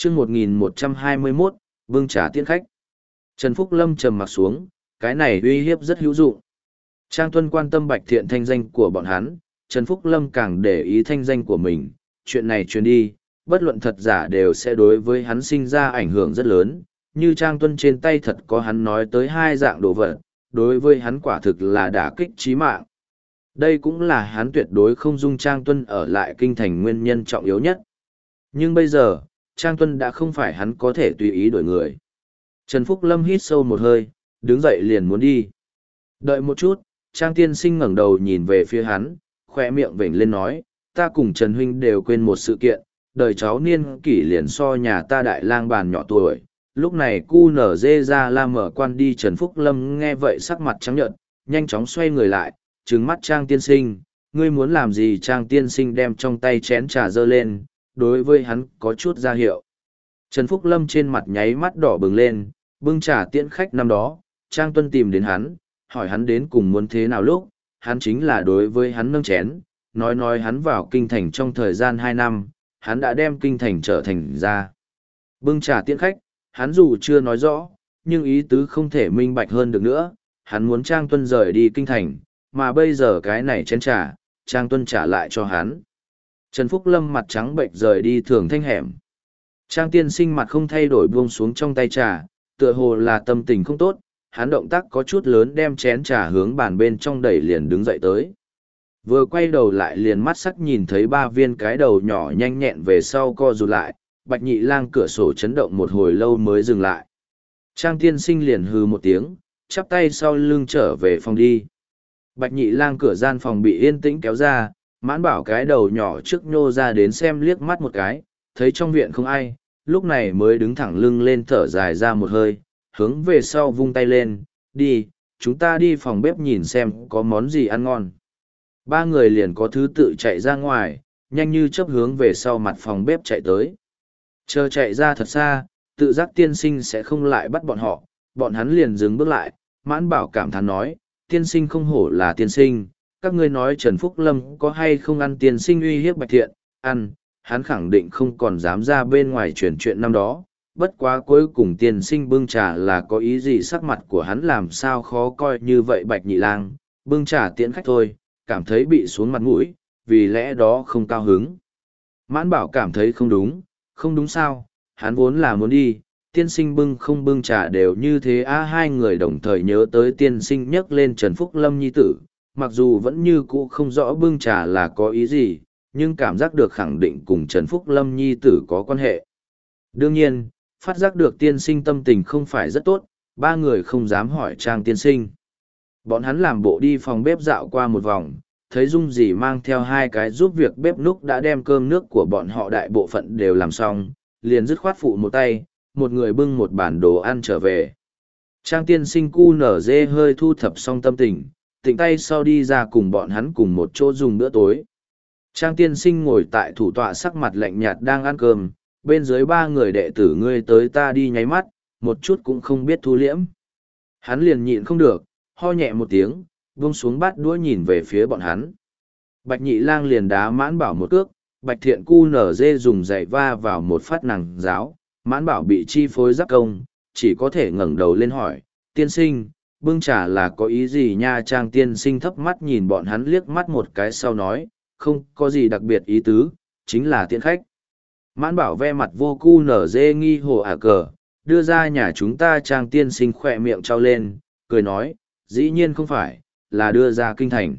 chương 1121, bưng trà tiễn khách. Trần Phúc Lâm trầm mặc xuống, cái này uy hiếp rất hữu dụng. Trang Tuân quan tâm Bạch Thiện thanh danh của bọn hắn, Trần Phúc Lâm càng để ý thanh danh của mình, chuyện này truyền đi, bất luận thật giả đều sẽ đối với hắn sinh ra ảnh hưởng rất lớn, như Trang Tuân trên tay thật có hắn nói tới hai dạng đồ vật, đối với hắn quả thực là đả kích chí mạng. Đây cũng là hắn tuyệt đối không dung Trang Tuân ở lại kinh thành nguyên nhân trọng yếu nhất. Nhưng bây giờ, Trang Tuân đã không phải hắn có thể tùy ý đổi người. Trần Phúc Lâm hít sâu một hơi, đứng dậy liền muốn đi. Đợi một chút, Trang tiên sinh ngẩng đầu nhìn về phía hắn, khoe miệng vểnh lên nói, ta cùng Trần Huynh đều quên một sự kiện, đời cháu niên kỷ liền so nhà ta đại lang bàn nhỏ tuổi. Lúc này cu nở dê ra la mở quan đi. Trần Phúc Lâm nghe vậy sắc mặt trắng nhợt, nhanh chóng xoay người lại, trừng mắt Trang tiên sinh, ngươi muốn làm gì? Trang tiên sinh đem trong tay chén trà dơ lên, đối với hắn có chút ra hiệu. Trần Phúc Lâm trên mặt nháy mắt đỏ bừng lên, bưng trà tiễn khách năm đó, Trang Tuân tìm đến hắn, hỏi hắn đến cùng muốn thế nào lúc, hắn chính là đối với hắn nâng chén, nói hắn vào kinh thành trong thời gian 2 năm, hắn đã đem kinh thành trở thành ra. Bưng trà tiễn khách, hắn dù chưa nói rõ, nhưng ý tứ không thể minh bạch hơn được nữa, hắn muốn Trang Tuân rời đi kinh thành, mà bây giờ cái này chén trà, Trang Tuân trả lại cho hắn. Trần Phúc Lâm mặt trắng bệnh rời đi thường thanh hẻm. Trang tiên sinh mặt không thay đổi buông xuống trong tay trà, tựa hồ là tâm tình không tốt, hắn động tác có chút lớn đem chén trà hướng bàn bên trong đẩy liền đứng dậy tới. Vừa quay đầu lại liền mắt sắc nhìn thấy 3 viên cái đầu nhỏ nhanh nhẹn về sau co rụt lại, Bạch Nhị Lang cửa sổ chấn động một hồi lâu mới dừng lại. Trang tiên sinh liền hừ một tiếng, chắp tay sau lưng trở về phòng đi. Bạch Nhị Lang cửa gian phòng bị yên tĩnh kéo ra, Mãn Bảo cái đầu nhỏ trước nhô ra đến xem liếc mắt một cái, thấy trong viện không ai, lúc này mới đứng thẳng lưng lên thở dài ra một hơi, hướng về sau vung tay lên, đi, chúng ta đi phòng bếp nhìn xem có món gì ăn ngon. 3 người liền có thứ tự chạy ra ngoài, nhanh như chớp hướng về sau mặt phòng bếp chạy tới. Chờ chạy ra thật xa, tự giác tiên sinh sẽ không lại bắt bọn hắn liền dừng bước lại, Mãn Bảo cảm thán nói, tiên sinh không hổ là tiên sinh, các ngươi nói Trần Phúc Lâm có hay không ăn tiên sinh uy hiếp Bạch Thiện, ăn, hắn khẳng định không còn dám ra bên ngoài truyền chuyện năm đó, bất quá cuối cùng tiên sinh bưng trà là có ý gì, sắc mặt của hắn làm sao khó coi như vậy. Bạch Nhị Lang bưng trà tiễn khách thôi, cảm thấy bị xuống mặt mũi, vì lẽ đó không cao hứng. Mãn Bảo cảm thấy không đúng sao, hắn vốn là muốn đi, tiên sinh bưng không bưng trà đều như thế. Hai người đồng thời nhớ tới tiên sinh nhắc lên Trần Phúc Lâm nhi tử, mặc dù vẫn như cũ không rõ bưng trà là có ý gì, nhưng cảm giác được khẳng định cùng Trần Phúc Lâm nhi tử có quan hệ. Đương nhiên, phát giác được tiên sinh tâm tình không phải rất tốt, 3 người không dám hỏi Trang tiên sinh. Bọn hắn làm bộ đi phòng bếp dạo qua một vòng, thấy Dung Dì mang theo 2 cái giúp việc bếp núc đã đem cơm nước của bọn họ đại bộ phận đều làm xong, liền dứt khoát phụ một tay, một người bưng một bản đồ ăn trở về. Trang tiên sinh cu nở dê hơi thu thập xong tâm tình, tỉnh tay sau đi ra cùng bọn hắn cùng một chỗ dùng bữa tối. Trang tiên sinh ngồi tại thủ tọa sắc mặt lạnh nhạt đang ăn cơm, bên dưới 3 người đệ tử ngươi tới ta đi nháy mắt, một chút cũng không biết thu liễm. Hắn liền nhịn không được, ho nhẹ một tiếng, vung xuống bát đũa nhìn về phía bọn hắn. Bạch Nhị Lang liền đá Mãn Bảo một cước, Bạch Thiện cu nở dê dùng giày va vào một phát nàng giáo, Mãn Bảo bị chi phối giáp công, chỉ có thể ngẩng đầu lên hỏi, tiên sinh, bưng trà là có ý gì nha? Trang tiên sinh thấp mắt nhìn bọn hắn liếc mắt một cái sau nói, không có gì đặc biệt ý tứ, chính là tiễn khách. Mãn Bảo ve mặt vô cu nở dê nghi hồ cờ, đưa ra nhà chúng ta. Trang tiên sinh khỏe miệng trao lên, cười nói, dĩ nhiên không phải, là đưa ra kinh thành.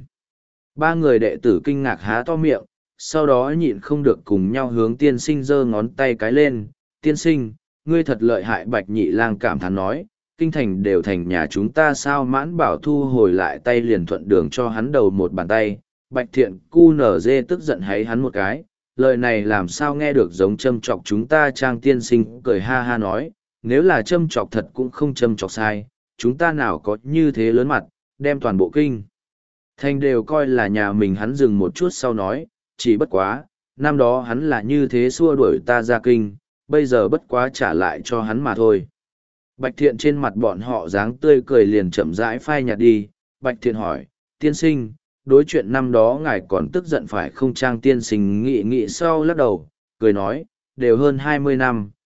3 người đệ tử kinh ngạc há to miệng, sau đó nhịn không được cùng nhau hướng tiên sinh giơ ngón tay cái lên, tiên sinh, ngươi thật lợi hại. Bạch Nhị Lang cảm thán nói, kinh thành đều thành nhà chúng ta sao? Mãn Bảo thu hồi lại tay liền thuận đường cho hắn đầu một bàn tay. Bạch Thiện cu nở dê tức giận háy hắn một cái, lời này làm sao nghe được giống châm chọc chúng ta? Trang tiên sinh cười ha ha nói, nếu là châm chọc thật cũng không châm chọc sai, chúng ta nào có như thế lớn mặt, đem toàn bộ kinh thành đều coi là nhà mình. Hắn dừng một chút sau nói, chỉ bất quá, năm đó hắn là như thế xua đuổi ta ra kinh, bây giờ bất quá trả lại cho hắn mà thôi. Bạch Thiện trên mặt bọn họ dáng tươi cười liền chậm rãi phai nhạt đi. Bạch Thiện hỏi, tiên sinh, đối chuyện năm đó ngài còn tức giận phải không? Trang tiên sinh nghĩ sau lắc đầu, cười nói, đều hơn 20 năm,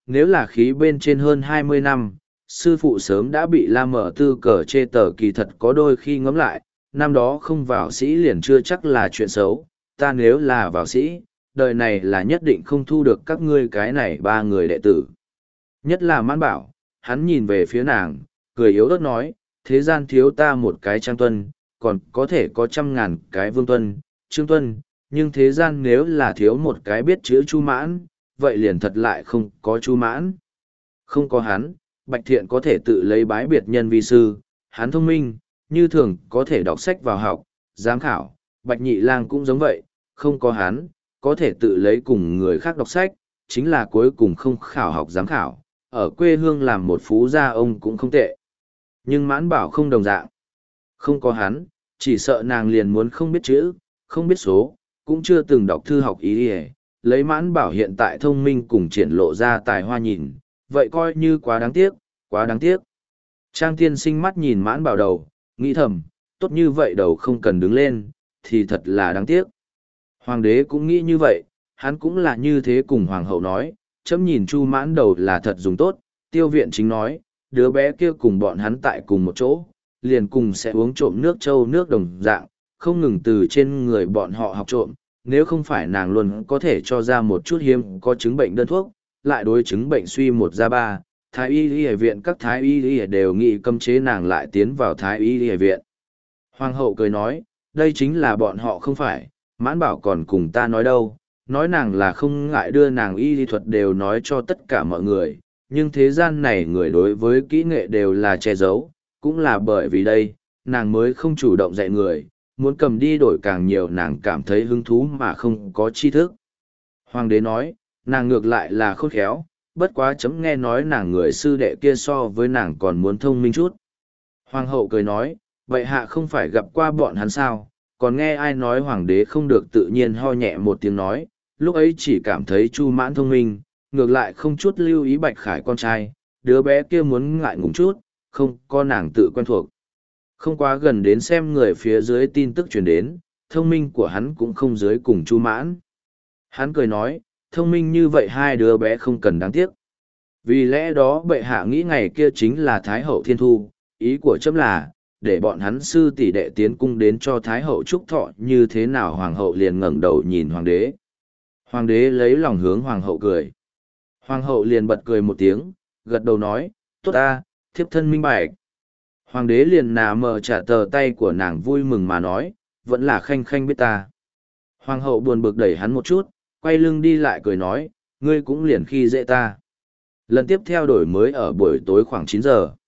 nếu là khí bên trên hơn 20 năm, sư phụ sớm đã bị La Mở Tư cờ chê tờ. Kỳ thật có đôi khi ngẫm lại, năm đó không vào sĩ liền chưa chắc là chuyện xấu, ta nếu là vào sĩ, đời này là nhất định không thu được các ngươi cái này ba người đệ tử. Nhất là Mãn Bảo, hắn nhìn về phía nàng, cười yếu ớt nói, thế gian thiếu ta một cái Trang Tuân, còn có thể có 100.000 cái Vương Tuân, Trương Tuân, nhưng thế gian nếu là thiếu một cái biết chữ Chu Mãn, vậy liền thật lại không có Chu Mãn. Không có hắn, Bạch Thiện có thể tự lấy bái biệt nhân vi sư, hắn thông minh, như thường có thể đọc sách vào học, giám khảo, Bạch Nhị Lang cũng giống vậy, không có hắn, có thể tự lấy cùng người khác đọc sách, chính là cuối cùng không khảo học giám khảo, ở quê hương làm một phú gia ông cũng không tệ. Nhưng Mãn Bảo không đồng dạng. Không có hắn, chỉ sợ nàng liền muốn không biết chữ, không biết số, cũng chưa từng đọc thư học ý đi. Lấy Mãn Bảo hiện tại thông minh cùng triển lộ ra tài hoa nhìn, vậy coi như quá đáng tiếc, quá đáng tiếc. Trang tiên sinh mắt nhìn Mãn Bảo đầu, nghĩ thầm, tốt như vậy đầu không cần đứng lên, thì thật là đáng tiếc. Hoàng đế cũng nghĩ như vậy, hắn cũng là như thế cùng hoàng hậu nói, chấm nhìn Chu Mãn đầu là thật dùng tốt, Tiêu Viện Chính nói, đứa bé kia cùng bọn hắn tại cùng một chỗ, liền cùng sẽ uống trộm nước trâu nước đồng dạng, không ngừng từ trên người bọn họ học trộm, nếu không phải nàng luôn có thể cho ra một chút hiếm có chứng bệnh đơn thuốc, lại đối chứng bệnh suy một ra ba, thái y y viện các thái y y đều nghĩ cấm chế nàng lại tiến vào thái y y viện. Hoàng hậu cười nói, đây chính là bọn họ không phải, Mãn Bảo còn cùng ta nói đâu, nói nàng là không ngại đưa nàng y lý thuật đều nói cho tất cả mọi người, nhưng thế gian này người đối với kỹ nghệ đều là che giấu, cũng là bởi vì đây, nàng mới không chủ động dạy người, muốn cầm đi đổi càng nhiều nàng cảm thấy hứng thú mà không có tri thức. Hoàng đế nói, nàng ngược lại là khôn khéo, bất quá chấm nghe nói nàng người sư đệ kia so với nàng còn muốn thông minh chút. Hoàng hậu cười nói, vậy hạ không phải gặp qua bọn hắn sao, còn nghe ai nói hoàng đế không được tự nhiên ho nhẹ một tiếng nói, lúc ấy chỉ cảm thấy Chu Mãn thông minh, ngược lại không chút lưu ý Bạch Khải con trai, đứa bé kia muốn ngại ngùng chút, không có nàng tự quen thuộc. Không quá gần đến xem người phía dưới tin tức truyền đến, thông minh của hắn cũng không dưới cùng Chu Mãn. Hắn cười nói, thông minh như vậy hai đứa bé không cần đáng tiếc. Vì lẽ đó bệ hạ nghĩ ngày kia chính là Thái hậu thiên thu, ý của chấm là, để bọn hắn sư tỷ đệ tiến cung đến cho Thái hậu chúc thọ như thế nào. Hoàng hậu liền ngẩng đầu nhìn hoàng đế. Hoàng đế lấy lòng hướng hoàng hậu cười. Hoàng hậu liền bật cười một tiếng, gật đầu nói, tốt ta, thiếp thân minh bạch. Hoàng đế liền nà mờ trả tờ tay của nàng vui mừng mà nói, vẫn là khanh khanh biết ta. Hoàng hậu buồn bực đẩy hắn một chút, quay lưng đi lại cười nói, ngươi cũng liền khi dễ ta. Lần tiếp theo đổi mới ở buổi tối khoảng 9 giờ.